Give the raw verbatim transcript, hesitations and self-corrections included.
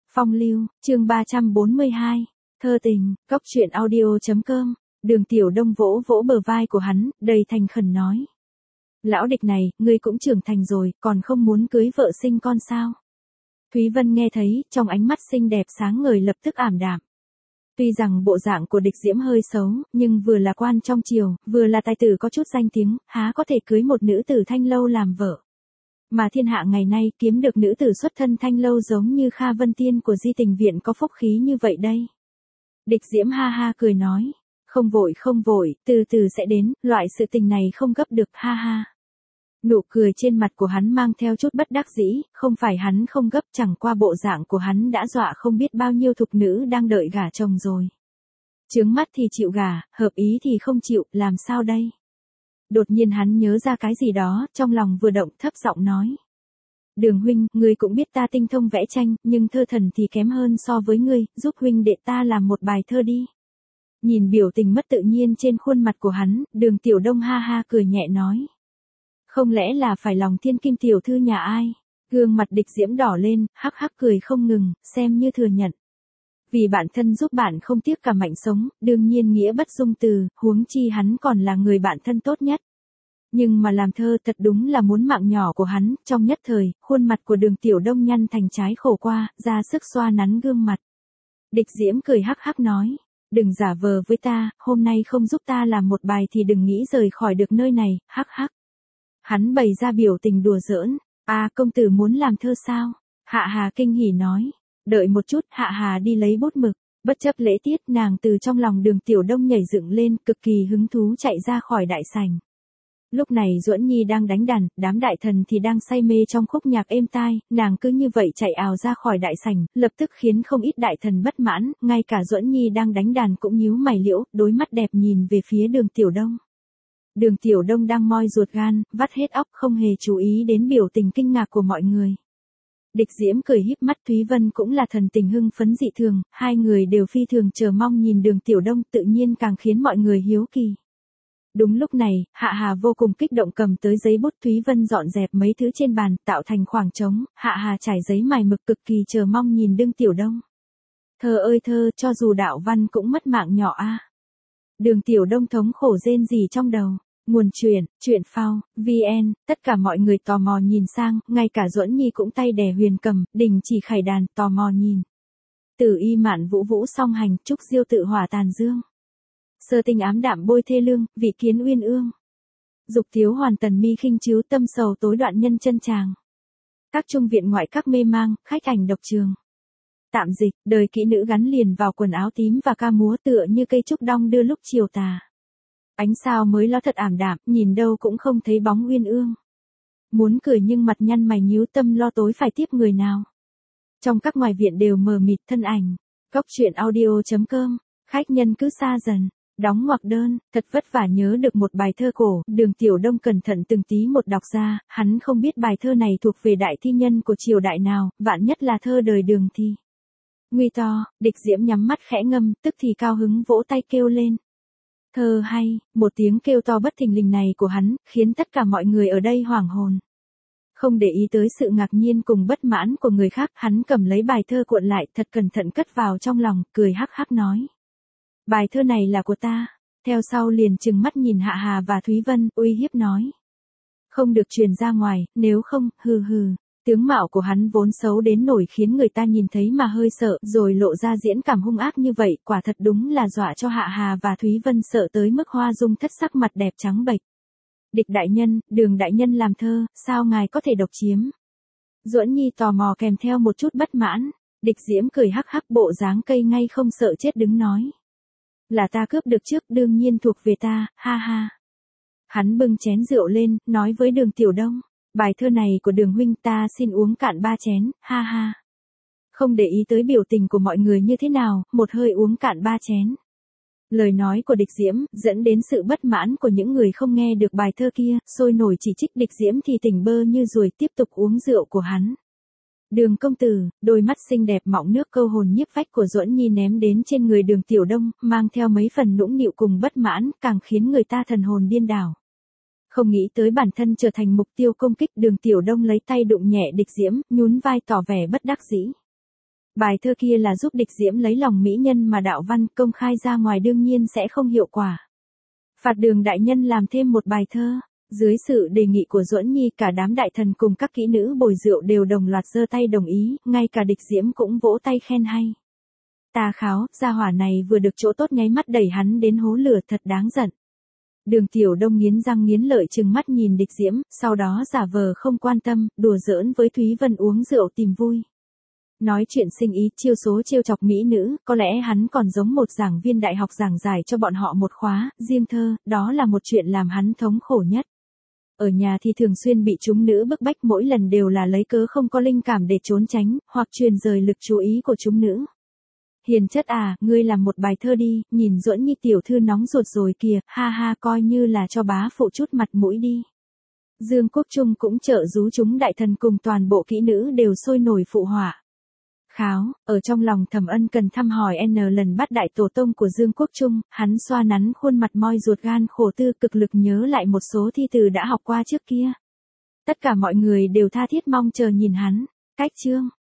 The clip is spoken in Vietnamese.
Phong lưu, chương ba trăm bốn mươi hai, thơ tình, cốc truyện audio chấm com, Đường Tiểu Đông vỗ vỗ bờ vai của hắn, đầy thành khẩn nói. Lão địch này, ngươi cũng trưởng thành rồi, còn không muốn cưới vợ sinh con sao? Thúy Vân nghe thấy, trong ánh mắt xinh đẹp sáng ngời lập tức ảm đạm. Tuy rằng bộ dạng của địch diễm hơi xấu, nhưng vừa là quan trong triều, vừa là tài tử có chút danh tiếng, há có thể cưới một nữ tử thanh lâu làm vợ. Mà thiên hạ ngày nay kiếm được nữ tử xuất thân thanh lâu giống như Kha Vân Tiên của Di Tình Viện có phúc khí như vậy đây. Địch diễm ha ha cười nói, không vội không vội, từ từ sẽ đến, loại sự tình này không gấp được, ha ha. Nụ cười trên mặt của hắn mang theo chút bất đắc dĩ, không phải hắn không gấp, chẳng qua bộ dạng của hắn đã dọa không biết bao nhiêu thục nữ đang đợi gả chồng rồi. Chướng mắt thì chịu gả, hợp ý thì không chịu, làm sao đây? Đột nhiên hắn nhớ ra cái gì đó, trong lòng vừa động thấp giọng nói. Đường huynh, ngươi cũng biết ta tinh thông vẽ tranh, nhưng thơ thần thì kém hơn so với ngươi, giúp huynh đệ ta làm một bài thơ đi. Nhìn biểu tình mất tự nhiên trên khuôn mặt của hắn, Đường Tiểu Đông ha ha cười nhẹ nói. Không lẽ là phải lòng thiên kim tiểu thư nhà ai? Gương mặt địch diễm đỏ lên, hắc hắc cười không ngừng, xem như thừa nhận. Vì bản thân giúp bạn không tiếc cả mệnh sống, đương nhiên nghĩa bất dung từ, huống chi hắn còn là người bạn thân tốt nhất. Nhưng mà làm thơ thật đúng là muốn mạng nhỏ của hắn, trong nhất thời, khuôn mặt của Đường Tiểu Đông nhăn thành trái khổ qua, ra sức xoa nắn gương mặt. Địch diễm cười hắc hắc nói, đừng giả vờ với ta, hôm nay không giúp ta làm một bài thì đừng nghĩ rời khỏi được nơi này, hắc hắc. Hắn bày ra biểu tình đùa giỡn, à công tử muốn làm thơ sao? Hạ Hà kinh hỉ nói, đợi một chút, Hạ Hà đi lấy bút mực, bất chấp lễ tiết nàng từ trong lòng Đường Tiểu Đông nhảy dựng lên, cực kỳ hứng thú chạy ra khỏi đại sảnh. Lúc này Duẫn Nhi đang đánh đàn, đám đại thần thì đang say mê trong khúc nhạc êm tai, nàng cứ như vậy chạy ào ra khỏi đại sảnh, lập tức khiến không ít đại thần bất mãn, ngay cả Duẫn Nhi đang đánh đàn cũng nhíu mày liễu, đôi mắt đẹp nhìn về phía Đường Tiểu Đông. Đường Tiểu Đông đang moi ruột gan, vắt hết óc không hề chú ý đến biểu tình kinh ngạc của mọi người. Địch diễm cười híp mắt, Thúy Vân cũng là thần tình hưng phấn dị thường, hai người đều phi thường chờ mong nhìn Đường Tiểu Đông, tự nhiên càng khiến mọi người hiếu kỳ. Đúng lúc này, Hạ Hà vô cùng kích động cầm tới giấy bút, Thúy Vân dọn dẹp mấy thứ trên bàn, tạo thành khoảng trống, Hạ Hà trải giấy mài mực cực kỳ chờ mong nhìn Đường Tiểu Đông. Thơ ơi thơ, cho dù đạo văn cũng mất mạng nhỏ a. Đường Tiểu Đông thống khổ rên rỉ trong đầu. Nguồn truyện, truyện phao, vn, tất cả mọi người tò mò nhìn sang, ngay cả Duẫn Nhi cũng tay đè huyền cầm, đình chỉ khải đàn, tò mò nhìn. Tử y mạn vũ vũ song hành, trúc diêu tự hỏa tàn dương. Sơ tinh ám đạm bôi thê lương, vị kiến uyên ương. Dục thiếu hoàn tần mi khinh chiếu, tâm sầu tối đoạn nhân chân tràng. Các trung viện ngoại các mê mang, khách ảnh độc trường. Tạm dịch, đời kỹ nữ gắn liền vào quần áo tím và ca múa tựa như cây trúc đong đưa lúc chiều tà. Ánh sao mới ló thật ảm đạm, nhìn đâu cũng không thấy bóng uyên ương. Muốn cười nhưng mặt nhăn mày nhíu, tâm lo tối phải tiếp người nào. Trong các ngoài viện đều mờ mịt thân ảnh. Cốc truyện audio chấm com, khách nhân cứ xa dần. Đóng ngoặc đơn, thật vất vả nhớ được một bài thơ cổ, Đường Tiểu Đông cẩn thận từng tí một đọc ra, hắn không biết bài thơ này thuộc về đại thi nhân của triều đại nào, vạn nhất là thơ đời Đường thì. Nguy to, địch diễm nhắm mắt khẽ ngâm, tức thì cao hứng vỗ tay kêu lên. Thơ hay, một tiếng kêu to bất thình lình này của hắn, khiến tất cả mọi người ở đây hoảng hồn. Không để ý tới sự ngạc nhiên cùng bất mãn của người khác, hắn cầm lấy bài thơ cuộn lại, thật cẩn thận cất vào trong lòng, cười hắc hắc nói. Bài thơ này là của ta, theo sau liền trừng mắt nhìn Hạ Hà và Thúy Vân, uy hiếp nói. Không được truyền ra ngoài, nếu không, hừ hừ. Tướng mạo của hắn vốn xấu đến nổi khiến người ta nhìn thấy mà hơi sợ, rồi lộ ra diễn cảm hung ác như vậy, quả thật đúng là dọa cho Hạ Hà và Thúy Vân sợ tới mức hoa dung thất sắc, mặt đẹp trắng bệch. Địch đại nhân, Đường đại nhân làm thơ, sao ngài có thể độc chiếm? Duẫn Nhi tò mò kèm theo một chút bất mãn, địch diễm cười hắc hắc bộ dáng cây ngay không sợ chết đứng nói. Là ta cướp được trước, đương nhiên thuộc về ta, ha ha. Hắn bưng chén rượu lên, nói với Đường Tiểu Đông. Bài thơ này của Đường huynh, ta xin uống cạn ba chén, ha ha. Không để ý tới biểu tình của mọi người như thế nào, một hơi uống cạn ba chén. Lời nói của địch diễm, dẫn đến sự bất mãn của những người không nghe được bài thơ kia, sôi nổi chỉ trích địch diễm thì tỉnh bơ như ruồi, tiếp tục uống rượu của hắn. Đường công tử, đôi mắt xinh đẹp mọng nước câu hồn nhiếp phách của Duẫn Nhi ném đến trên người Đường Tiểu Đông, mang theo mấy phần nũng nịu cùng bất mãn, càng khiến người ta thần hồn điên đảo. Không nghĩ tới bản thân trở thành mục tiêu công kích, Đường Tiểu Đông lấy tay đụng nhẹ địch diễm, nhún vai tỏ vẻ bất đắc dĩ. Bài thơ kia là giúp địch diễm lấy lòng mỹ nhân mà đạo văn công khai ra ngoài đương nhiên sẽ không hiệu quả. Phạt Đường đại nhân làm thêm một bài thơ. Dưới sự đề nghị của Duẫn Nhi, cả đám đại thần cùng các kỹ nữ bồi rượu đều đồng loạt giơ tay đồng ý, ngay cả địch diễm cũng vỗ tay khen hay. Tà Kháo, gia hỏa này vừa được chỗ tốt nháy mắt đẩy hắn đến hố lửa, thật đáng giận. Đường Tiểu Đông nghiến răng nghiến lợi trừng mắt nhìn địch diễm, sau đó giả vờ không quan tâm, đùa giỡn với Thúy Vân uống rượu tìm vui. Nói chuyện sinh ý, chiêu số trêu chọc mỹ nữ, có lẽ hắn còn giống một giảng viên đại học giảng giải cho bọn họ một khóa, riêng thơ, đó là một chuyện làm hắn thống khổ nhất. Ở nhà thì thường xuyên bị chúng nữ bức bách, mỗi lần đều là lấy cớ không có linh cảm để trốn tránh, hoặc truyền rời lực chú ý của chúng nữ. Hiền chất à, ngươi làm một bài thơ đi, nhìn Duẫn Nhi tiểu thư nóng ruột rồi kìa, ha ha, coi như là cho bá phụ chút mặt mũi đi. Dương Quốc Trung cũng trợ rú chúng đại thần cùng toàn bộ kỹ nữ đều sôi nổi phụ họa. Kháo, ở trong lòng Thẩm Ân cần thăm hỏi n lần bắt đại tổ tông của Dương Quốc Trung, hắn xoa nắn khuôn mặt moi ruột gan khổ tư, cực lực nhớ lại một số thi từ đã học qua trước kia. Tất cả mọi người đều tha thiết mong chờ nhìn hắn. Cách chương